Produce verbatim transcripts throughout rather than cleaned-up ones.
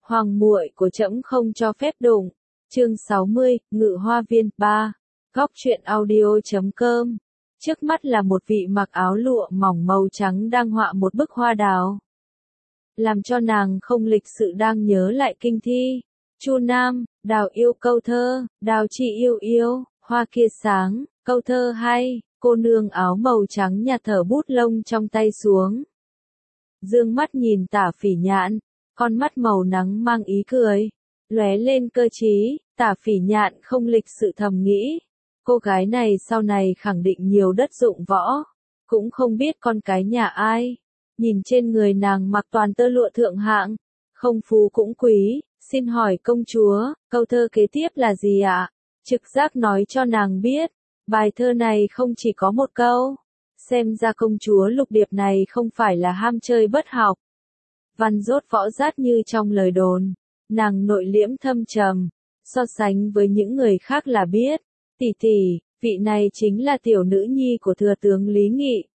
Hoàng muội của trẫm không cho phép đụng. Chương sáu mươi, Ngự Hoa Viên ba. Góc truyện audio chấm com. Trước mắt là một vị mặc áo lụa mỏng màu trắng đang họa một bức hoa đào. Làm cho nàng không lịch sự đang nhớ lại kinh thi. Chu Nam, đào yêu câu thơ, đào chi yêu yêu, hoa kia sáng, câu thơ hay, cô nương áo màu trắng nhặt thở bút lông trong tay xuống. Dương mắt nhìn Tả Phỉ Nhạn, con mắt màu nắng mang ý cười, lóe lên cơ trí. Tả Phỉ Nhạn không lịch sự thầm nghĩ, cô gái này sau này khẳng định nhiều đất dụng võ, cũng không biết con cái nhà ai. Nhìn trên người nàng mặc toàn tơ lụa thượng hạng, không phú cũng quý, xin hỏi công chúa, câu thơ kế tiếp là gì ạ? Trực giác nói cho nàng biết, bài thơ này không chỉ có một câu. Xem ra công chúa Lục Điệp này không phải là ham chơi bất học. Văn dốt võ rát như trong lời đồn, nàng nội liễm thâm trầm, so sánh với những người khác là biết, tỷ tỷ, vị này chính là tiểu nữ nhi của thừa tướng Lý Nghị.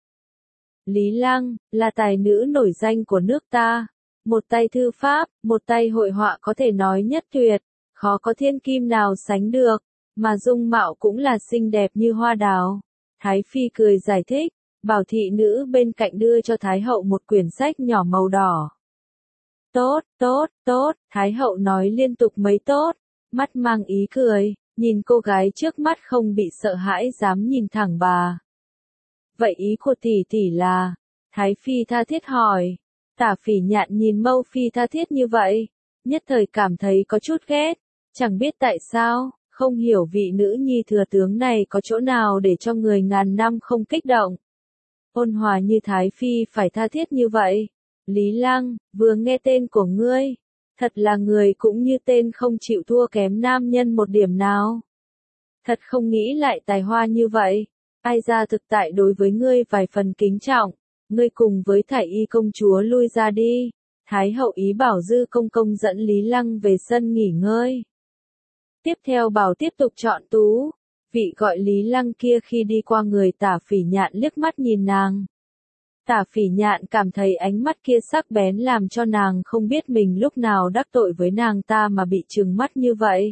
Lý Lăng, là tài nữ nổi danh của nước ta, một tay thư pháp, một tay hội họa có thể nói nhất tuyệt, khó có thiên kim nào sánh được, mà dung mạo cũng là xinh đẹp như hoa đào. Thái Phi cười giải thích, bảo thị nữ bên cạnh đưa cho Thái Hậu một quyển sách nhỏ màu đỏ. Tốt, tốt, tốt, Thái Hậu nói liên tục mấy tốt, mắt mang ý cười, nhìn cô gái trước mắt không bị sợ hãi dám nhìn thẳng bà. Vậy ý của tỷ tỷ là, Thái Phi tha thiết hỏi. Tả Phỉ Nhạn nhìn Mâu Phi tha thiết như vậy, nhất thời cảm thấy có chút ghét, chẳng biết tại sao, không hiểu vị nữ nhi thừa tướng này có chỗ nào để cho người ngàn năm không kích động. Ôn hòa như Thái Phi phải tha thiết như vậy. Lý Lăng, vừa nghe tên của ngươi, thật là người cũng như tên không chịu thua kém nam nhân một điểm nào. Thật không nghĩ lại tài hoa như vậy, ai ra thực tại đối với ngươi vài phần kính trọng, ngươi cùng với Thải Y công chúa lui ra đi. Thái Hậu ý bảo Dư công công dẫn Lý Lăng về sân nghỉ ngơi. Tiếp theo bảo tiếp tục chọn tú, vị gọi Lý Lăng kia khi đi qua người Tả Phỉ Nhạn liếc mắt nhìn nàng. Tả Phỉ Nhạn cảm thấy ánh mắt kia sắc bén làm cho nàng không biết mình lúc nào đắc tội với nàng ta mà bị trừng mắt như vậy.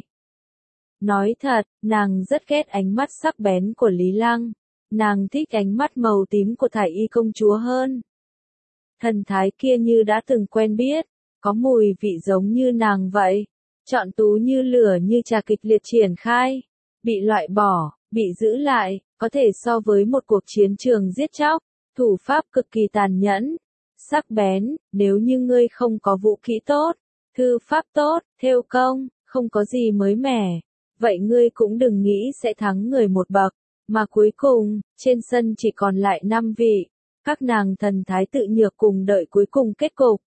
Nói thật, nàng rất ghét ánh mắt sắc bén của Lý Lăng, nàng thích ánh mắt màu tím của Thải Y công chúa hơn. Thần thái kia như đã từng quen biết, có mùi vị giống như nàng vậy. Chọn tú như lửa như trà kịch liệt triển khai, bị loại bỏ, bị giữ lại, có thể so với một cuộc chiến trường giết chóc. Thủ pháp cực kỳ tàn nhẫn, sắc bén, nếu như ngươi không có vũ khí tốt, thư pháp tốt, thêu công, không có gì mới mẻ, vậy ngươi cũng đừng nghĩ sẽ thắng người một bậc, mà cuối cùng, trên sân chỉ còn lại năm vị, các nàng thần thái tự nhược cùng đợi cuối cùng kết cục.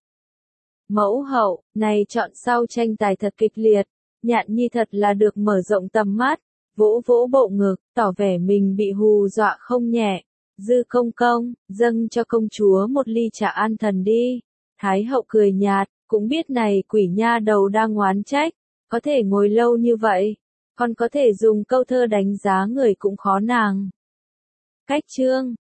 Mẫu hậu, này chọn sau tranh tài thật kịch liệt, Nhạn Nhi thật là được mở rộng tầm mắt, vỗ vỗ bộ ngực, tỏ vẻ mình bị hù dọa không nhẹ. Dư công công, dâng cho công chúa một ly trà an thần đi. Thái Hậu cười nhạt, cũng biết này quỷ nha đầu đang oán trách, có thể ngồi lâu như vậy, còn có thể dùng câu thơ đánh giá người cũng khó nàng. Cách chương,